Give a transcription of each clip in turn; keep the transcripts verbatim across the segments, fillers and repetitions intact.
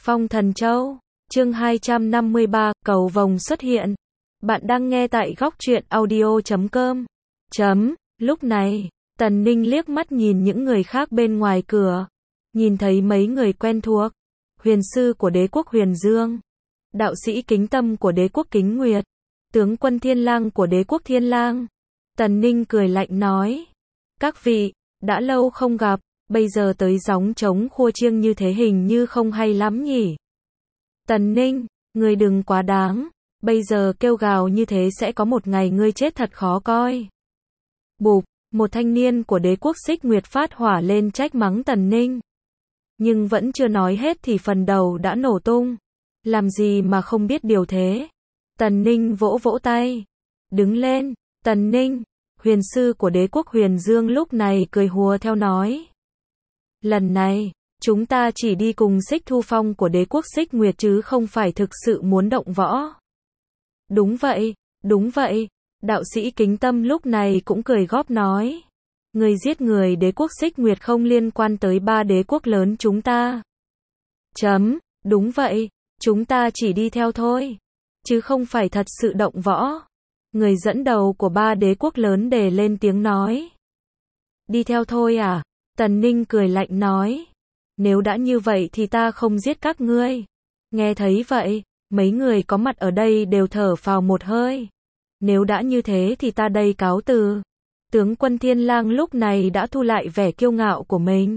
Phong Thần Châu, chương hai trăm năm mươi ba, cầu vồng xuất hiện. Bạn đang nghe tại góc truyện audio chấm com. Chấm, lúc này, Tần Ninh liếc mắt nhìn những người khác bên ngoài cửa. Nhìn thấy mấy người quen thuộc. Huyền sư của đế quốc Huyền Dương. Đạo sĩ Kính Tâm của đế quốc Kính Nguyệt. Tướng quân Thiên Lang của đế quốc Thiên Lang. Tần Ninh cười lạnh nói. Các vị, đã lâu không gặp, bây giờ tới gióng trống khua chiêng như thế hình như không hay lắm nhỉ. Tần Ninh, ngươi đừng quá đáng, bây giờ kêu gào như thế sẽ có một ngày ngươi chết thật khó coi. Bụp, một thanh niên của đế quốc Xích Nguyệt phát hỏa lên trách mắng Tần Ninh. Nhưng vẫn chưa nói hết thì phần đầu đã nổ tung. Làm gì mà không biết điều thế. Tần Ninh vỗ vỗ tay. Đứng lên, Tần Ninh. Huyền sư của đế quốc Huyền Dương lúc này cười hùa theo nói. Lần này, chúng ta chỉ đi cùng Xích Thu Phong của đế quốc Xích Nguyệt chứ không phải thực sự muốn động võ. Đúng vậy, đúng vậy. Đạo sĩ Kính Tâm lúc này cũng cười góp nói. Người giết người đế quốc Xích Nguyệt không liên quan tới ba đế quốc lớn chúng ta. Chấm, đúng vậy, chúng ta chỉ đi theo thôi. Chứ không phải thật sự động võ. Người dẫn đầu của ba đế quốc lớn đề lên tiếng nói. Đi theo thôi à? Tần Ninh cười lạnh nói. Nếu đã như vậy thì ta không giết các ngươi. Nghe thấy vậy, mấy người có mặt ở đây đều thở phào một hơi. Nếu đã như thế thì ta đây cáo từ. Tướng quân Thiên Lang lúc này đã thu lại vẻ kiêu ngạo của mình.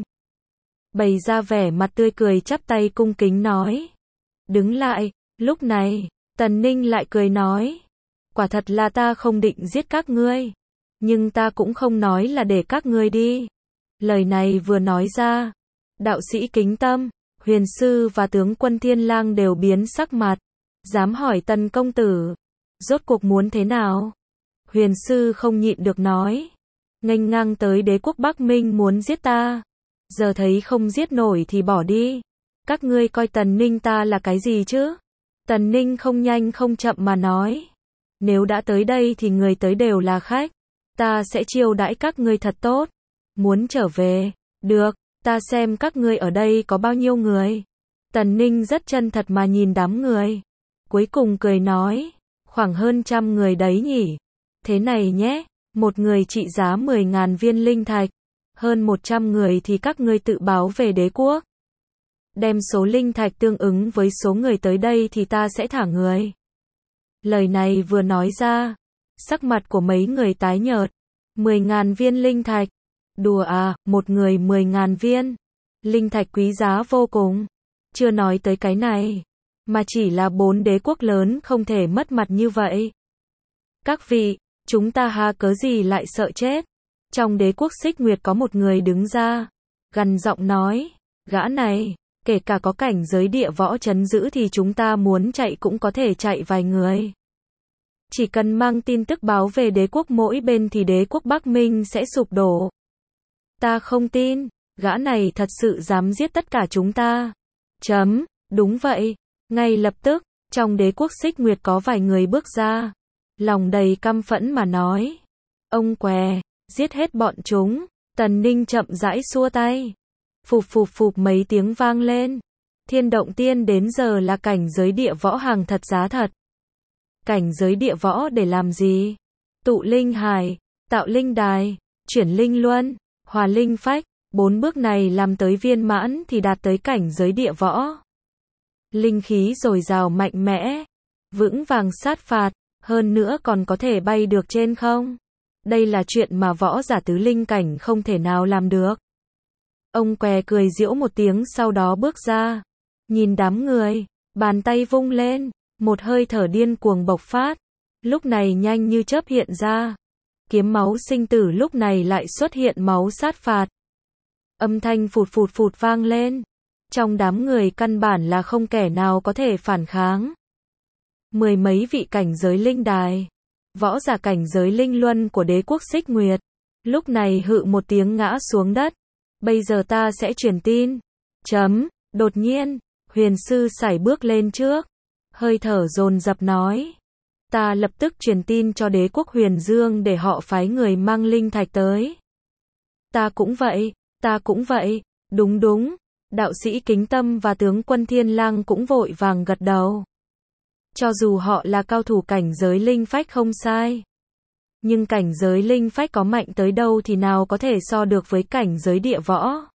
Bày ra vẻ mặt tươi cười chắp tay cung kính nói. Đứng lại, lúc này, Tần Ninh lại cười nói. Quả thật là ta không định giết các ngươi. Nhưng ta cũng không nói là để các ngươi đi. Lời này vừa nói ra. Đạo sĩ Kính Tâm, Huyền sư và tướng quân Thiên Lang đều biến sắc mặt. Dám hỏi Tần công tử. Rốt cuộc muốn thế nào? Huyền sư không nhịn được nói. Nghênh ngang tới đế quốc Bắc Minh muốn giết ta. Giờ thấy không giết nổi thì bỏ đi. Các ngươi coi Tần Ninh ta là cái gì chứ? Tần Ninh không nhanh không chậm mà nói. Nếu đã tới đây thì người tới đều là khách. Ta sẽ chiêu đãi các ngươi thật tốt. Muốn trở về? Được, ta xem các ngươi ở đây có bao nhiêu người. Tần Ninh rất chân thật mà nhìn đám người. Cuối cùng cười nói. Khoảng hơn trăm người đấy nhỉ. Thế này nhé, một người trị giá mười ngàn viên linh thạch. Hơn một trăm người thì các ngươi tự báo về đế quốc. Đem số linh thạch tương ứng với số người tới đây thì ta sẽ thả người. Lời này vừa nói ra, sắc mặt của mấy người tái nhợt. Mười ngàn viên linh thạch. Đùa à, một người mười ngàn viên. Linh thạch quý giá vô cùng. Chưa nói tới cái này. Mà chỉ là bốn đế quốc lớn không thể mất mặt như vậy. Các vị, chúng ta ha cớ gì lại sợ chết. Trong đế quốc Xích Nguyệt có một người đứng ra. Gằn giọng nói. Gã này, kể cả có cảnh giới địa võ trấn giữ thì chúng ta muốn chạy cũng có thể chạy vài người. Chỉ cần mang tin tức báo về đế quốc mỗi bên thì đế quốc Bắc Minh sẽ sụp đổ. Ta không tin, gã này thật sự dám giết tất cả chúng ta. Chấm, đúng vậy. Ngay lập tức, trong đế quốc Xích Nguyệt có vài người bước ra. Lòng đầy căm phẫn mà nói. Ông què, giết hết bọn chúng. Tần Ninh chậm rãi xua tay. Phụp phụp phụp mấy tiếng vang lên. Thiên động tiên đến giờ là cảnh giới địa võ hàng thật giá thật. Cảnh giới địa võ để làm gì? Tụ linh hải, tạo linh đài, chuyển linh luân, hòa linh phách. Bốn bước này làm tới viên mãn thì đạt tới cảnh giới địa võ. Linh khí dồi dào mạnh mẽ, vững vàng sát phạt, hơn nữa còn có thể bay được trên không. Đây là chuyện mà võ giả tứ linh cảnh không thể nào làm được. Ông què cười giễu một tiếng sau đó bước ra. Nhìn đám người, bàn tay vung lên, một hơi thở điên cuồng bộc phát. Lúc này nhanh như chớp hiện ra. Kiếm máu sinh tử lúc này lại xuất hiện máu sát phạt. Âm thanh phụt phụt phụt vang lên. Trong đám người căn bản là không kẻ nào có thể phản kháng. Mười mấy vị cảnh giới linh đài, võ giả cảnh giới linh luân của đế quốc Xích Nguyệt, lúc này hự một tiếng ngã xuống đất. Bây giờ ta sẽ truyền tin. Chấm, đột nhiên, huyền sư sải bước lên trước. Hơi thở dồn dập nói. Ta lập tức truyền tin cho đế quốc Huyền Dương để họ phái người mang linh thạch tới. Ta cũng vậy, ta cũng vậy, đúng đúng. Đạo sĩ Kính Tâm và tướng quân Thiên Lang cũng vội vàng gật đầu. Cho dù họ là cao thủ cảnh giới linh phách không sai. Nhưng cảnh giới linh phách có mạnh tới đâu thì nào có thể so được với cảnh giới địa võ.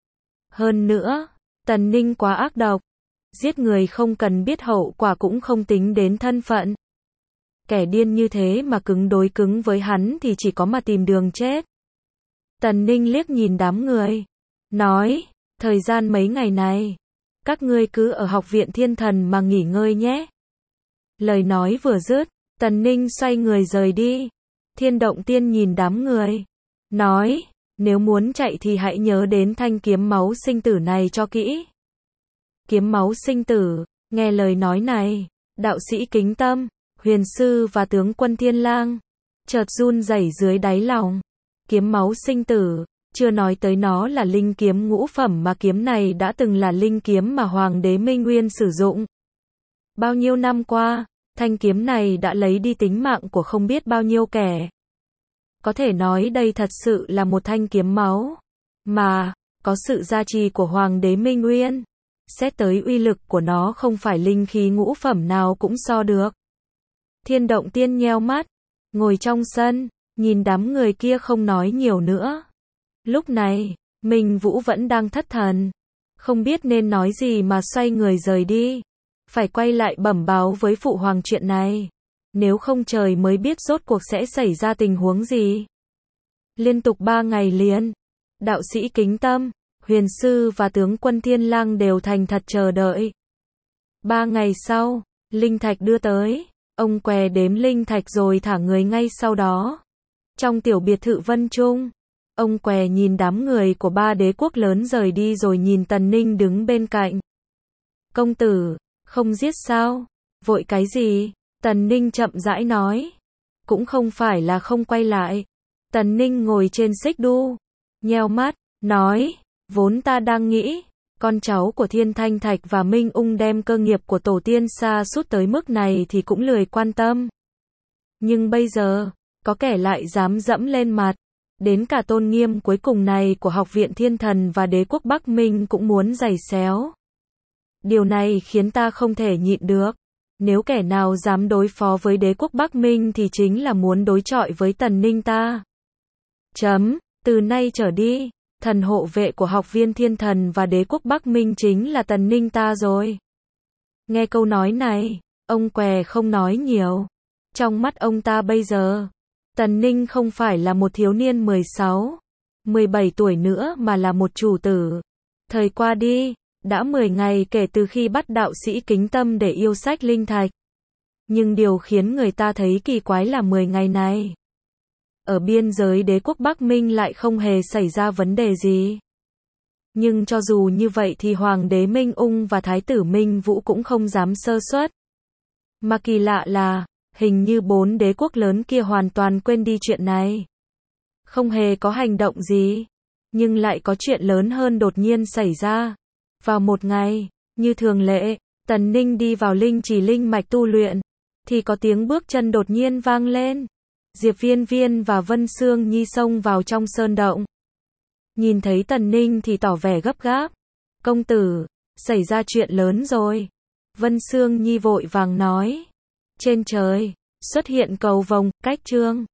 Hơn nữa, Tần Ninh quá ác độc. Giết người không cần biết hậu quả cũng không tính đến thân phận. Kẻ điên như thế mà cứng đối cứng với hắn thì chỉ có mà tìm đường chết. Tần Ninh liếc nhìn đám người. Nói, thời gian mấy ngày này, các ngươi cứ ở học viện Thiên Thần mà nghỉ ngơi nhé. Lời nói vừa dứt, Tần Ninh xoay người rời đi. Thiên Động Tiên nhìn đám người. Nói, nếu muốn chạy thì hãy nhớ đến thanh kiếm máu sinh tử này cho kỹ. Kiếm máu sinh tử, nghe lời nói này, đạo sĩ Kính Tâm, Huyền Sư và tướng quân Thiên Lang chợt run rẩy dưới đáy lòng. Kiếm máu sinh tử, chưa nói tới nó là linh kiếm ngũ phẩm mà kiếm này đã từng là linh kiếm mà Hoàng đế Minh Nguyên sử dụng. Bao nhiêu năm qua, thanh kiếm này đã lấy đi tính mạng của không biết bao nhiêu kẻ. Có thể nói đây thật sự là một thanh kiếm máu, mà, có sự gia trì của Hoàng đế Minh Nguyên. Xét tới uy lực của nó không phải linh khí ngũ phẩm nào cũng so được. Thiên Động Tiên nheo mắt, ngồi trong sân, nhìn đám người kia không nói nhiều nữa. Lúc này, Minh Vũ vẫn đang thất thần, không biết nên nói gì mà xoay người rời đi. Phải quay lại bẩm báo với phụ hoàng chuyện này. Nếu không trời mới biết rốt cuộc sẽ xảy ra tình huống gì. Liên tục ba ngày liền, đạo sĩ Kính Tâm, Huyền Sư và tướng quân Thiên Lang đều thành thật chờ đợi. Ba ngày sau, linh thạch đưa tới. Ông què đếm linh thạch rồi thả người ngay sau đó. Trong tiểu biệt thự Vân Trung, ông què nhìn đám người của ba đế quốc lớn rời đi rồi nhìn Tần Ninh đứng bên cạnh. Công tử, không giết sao? Vội cái gì? Tần Ninh chậm rãi nói. Cũng không phải là không quay lại. Tần Ninh ngồi trên xích đu, nheo mắt, nói, vốn ta đang nghĩ, con cháu của Thiên Thanh Thạch và Minh Ung đem cơ nghiệp của tổ tiên xa sút tới mức này thì cũng lười quan tâm. Nhưng bây giờ, có kẻ lại dám dẫm lên mặt. Đến cả tôn nghiêm cuối cùng này của Học viện Thiên Thần và Đế quốc Bắc Minh cũng muốn giày xéo. Điều này khiến ta không thể nhịn được. Nếu kẻ nào dám đối phó với Đế quốc Bắc Minh thì chính là muốn đối chọi với Tần Ninh ta. Chấm, từ nay trở đi, thần hộ vệ của Học viên Thiên Thần và Đế quốc Bắc Minh chính là Tần Ninh ta rồi. Nghe câu nói này, ông què không nói nhiều. Trong mắt ông ta bây giờ, Tần Ninh không phải là một thiếu niên mười sáu, mười bảy tuổi nữa mà là một chủ tử. Thời qua đi, đã mười ngày kể từ khi bắt đạo sĩ Kính Tâm để yêu sách linh thạch. Nhưng điều khiến người ta thấy kỳ quái là mười ngày này, ở biên giới Đế quốc Bắc Minh lại không hề xảy ra vấn đề gì. Nhưng cho dù như vậy thì Hoàng đế Minh Ung và Thái tử Minh Vũ cũng không dám sơ suất. Mà kỳ lạ là, hình như bốn đế quốc lớn kia hoàn toàn quên đi chuyện này. Không hề có hành động gì. Nhưng lại có chuyện lớn hơn đột nhiên xảy ra. Vào một ngày, như thường lệ, Tần Ninh đi vào linh trì linh mạch tu luyện, thì có tiếng bước chân đột nhiên vang lên. Diệp Viên Viên và Vân Sương Nhi xông vào trong sơn động. Nhìn thấy Tần Ninh thì tỏ vẻ gấp gáp. Công tử, xảy ra chuyện lớn rồi. Vân Sương Nhi vội vàng nói. Trên trời, xuất hiện cầu vồng, cách chương.